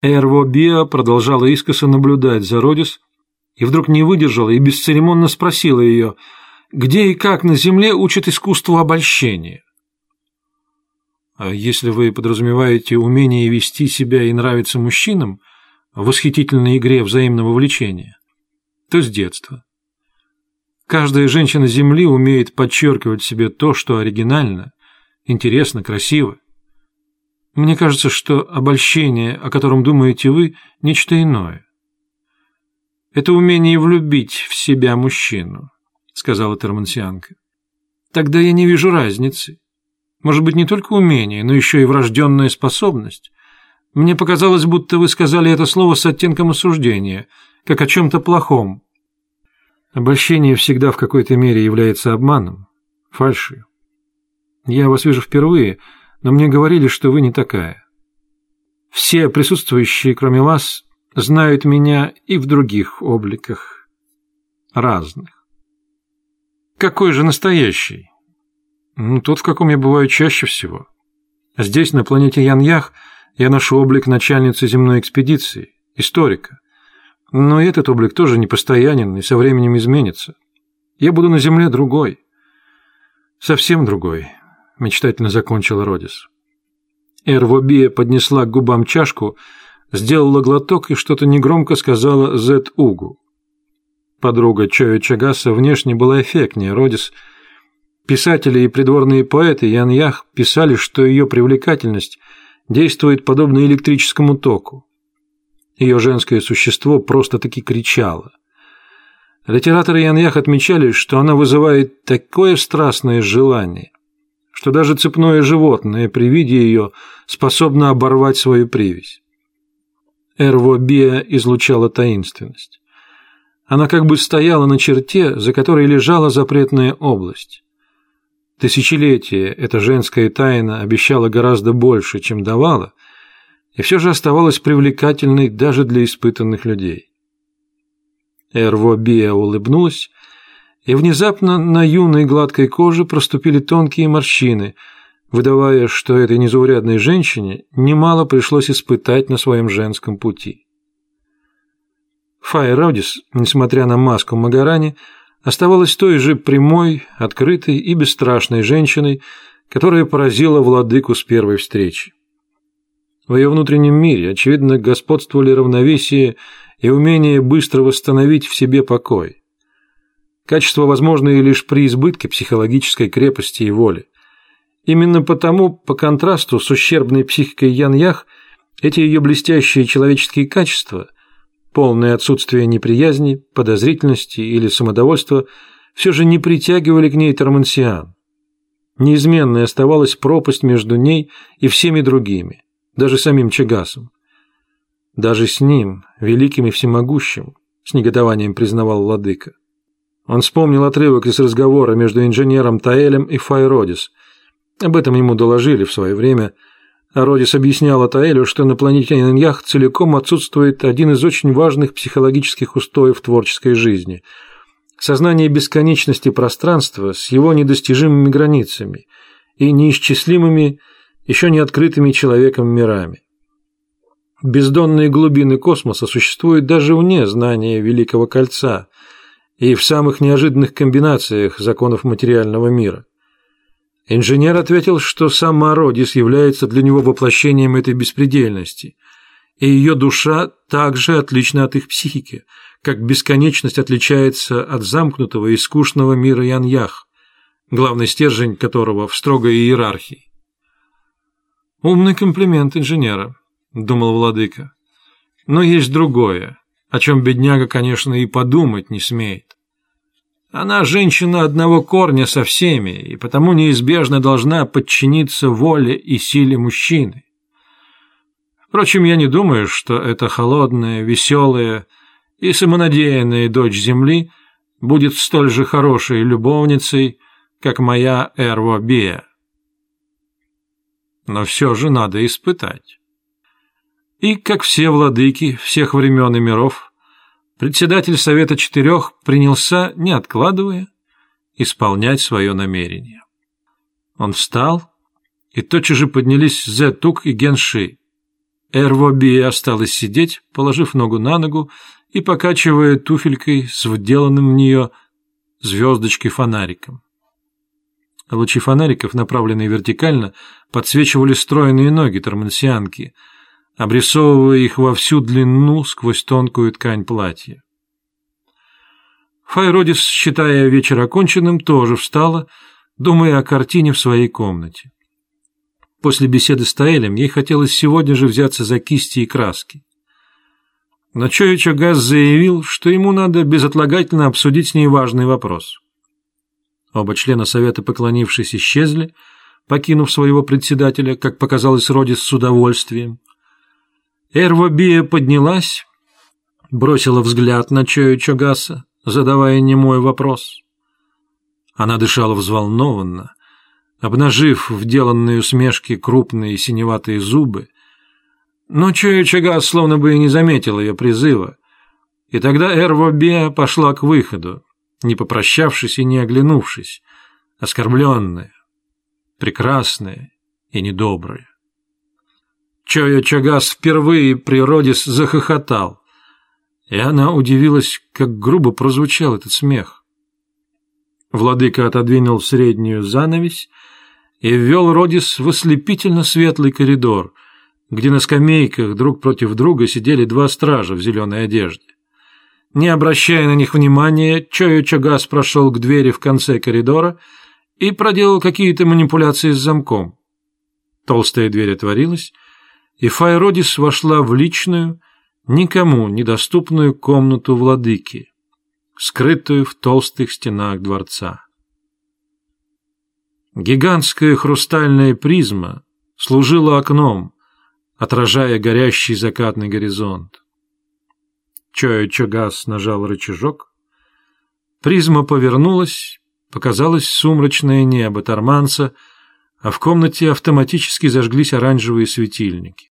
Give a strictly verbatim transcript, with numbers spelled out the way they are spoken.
Эрво Биа продолжала искоса наблюдать за Родис и вдруг не выдержала и бесцеремонно спросила ее, где и как на земле учат искусству обольщения. А если вы подразумеваете умение вести себя и нравиться мужчинам в восхитительной игре взаимного влечения, то с детства. Каждая женщина Земли умеет подчеркивать себе то, что оригинально, интересно, красиво. Мне кажется, что обольщение, о котором думаете вы, нечто иное. Это умение влюбить в себя мужчину, сказала Термансианка. Тогда я не вижу разницы. Может быть, не только умение, но еще и врожденная способность. Мне показалось, будто вы сказали это слово с оттенком осуждения, как о чем-то плохом. Обольщение всегда в какой-то мере является обманом, фальшью. Я вас вижу впервые, но мне говорили, что вы не такая. Все присутствующие, кроме вас, знают меня и в других обликах. Разных. Какой же настоящий? Ну, тот, в каком я бываю чаще всего. Здесь, на планете Яньях, я ношу облик начальницы земной экспедиции, историка. Но и этот облик тоже непостоянен и со временем изменится. Я буду на Земле другой. Совсем другой, мечтательно закончила Родис. Эрво Биа поднесла к губам чашку, сделала глоток и что-то негромко сказала Зет Угу. Подруга Чоя Чагаса внешне была эффектнее Родис. Писатели и придворные поэты Яньях писали, что ее привлекательность действует подобно электрическому току. Ее женское существо просто-таки кричало. Литераторы Яньях отмечали, что она вызывает такое страстное желание, что даже цепное животное при виде ее способно оборвать свою привязь. Эрво Биа излучала таинственность. Она как бы стояла на черте, за которой лежала запретная область. Тысячелетия эта женская тайна обещала гораздо больше, чем давала, и все же оставалась привлекательной даже для испытанных людей. Эрво Биа улыбнулась, и внезапно на юной гладкой коже проступили тонкие морщины, выдавая, что этой незаурядной женщине немало пришлось испытать на своем женском пути. Фая Родис, несмотря на маску Магарани, оставалась той же прямой, открытой и бесстрашной женщиной, которая поразила владыку с первой встречи. В ее внутреннем мире, очевидно, господствовали равновесие и умение быстро восстановить в себе покой. Качества, возможные лишь при избытке психологической крепости и воли. Именно потому, по контрасту с ущербной психикой Яньях, эти ее блестящие человеческие качества, полное отсутствие неприязни, подозрительности или самодовольства, все же не притягивали к ней Термансиан. Неизменной оставалась пропасть между ней и всеми другими, даже самим Чагасом. Даже с ним, великим и всемогущим, с негодованием признавал владыка. Он вспомнил отрывок из разговора между инженером Таэлем и Фай Родис. Об этом ему доложили в свое время. А Родис объясняла Таэлю, что на планете Яньях целиком отсутствует один из очень важных психологических устоев творческой жизни – сознание бесконечности пространства с его недостижимыми границами и неисчислимыми, еще не открытыми человеком мирами. Бездонные глубины космоса существуют даже вне знания Великого Кольца и в самых неожиданных комбинациях законов материального мира. Инженер ответил, что сама Родис является для него воплощением этой беспредельности, и ее душа также отлична от их психики, как бесконечность отличается от замкнутого и скучного мира Яньях, главный стержень которого в строгой иерархии. «Умный комплимент инженера», — думал владыка. «Но есть другое, о чем бедняга, конечно, и подумать не смеет. Она женщина одного корня со всеми, и потому неизбежно должна подчиниться воле и силе мужчины. Впрочем, я не думаю, что эта холодная, веселая и самонадеянная дочь Земли будет столь же хорошей любовницей, как моя Эрво Биа. Но все же надо испытать». И, как все владыки всех времен и миров, председатель Совета Четырех принялся, не откладывая, исполнять свое намерение. Он встал, и тотчас же поднялись Зетук и Генши. Эрвобия осталась сидеть, положив ногу на ногу и покачивая туфелькой с вделанным в нее звездочкой фонариком. Лучи фонариков, направленные вертикально, подсвечивали стройные ноги тормансианки, обрисовывая их во всю длину сквозь тонкую ткань платья. Файродис, считая вечер оконченным, тоже встала, думая о картине в своей комнате. После беседы с Таэлем ей хотелось сегодня же взяться за кисти и краски. Но Чоя Чагас заявил, что ему надо безотлагательно обсудить с ней важный вопрос. Оба члена совета, поклонившись, исчезли, покинув своего председателя, как показалось Родис, с удовольствием. Эрвобия поднялась, бросила взгляд на Чоя Чагаса, задавая немой вопрос. Она дышала взволнованно, обнажив вделанные усмешки крупные синеватые зубы, но Чоя Чагас словно бы и не заметил ее призыва, и тогда Эрвобия пошла к выходу, не попрощавшись и не оглянувшись, оскорбленная, прекрасная и недобрая. Чоя Чагас впервые при Родис захохотал, и она удивилась, как грубо прозвучал этот смех. Владыка отодвинул среднюю занавесь и ввел Родис в ослепительно светлый коридор, где на скамейках друг против друга сидели два стража в зеленой одежде. Не обращая на них внимания, Чоя Чагас прошел к двери в конце коридора и проделал какие-то манипуляции с замком. Толстая дверь отворилась, и Файродис вошла в личную, никому недоступную комнату владыки, скрытую в толстых стенах дворца. Гигантская хрустальная призма служила окном, отражая горящий закатный горизонт. Чоя Чагас нажал рычажок. Призма повернулась, показалось сумрачное небо Торманса, а в комнате автоматически зажглись оранжевые светильники.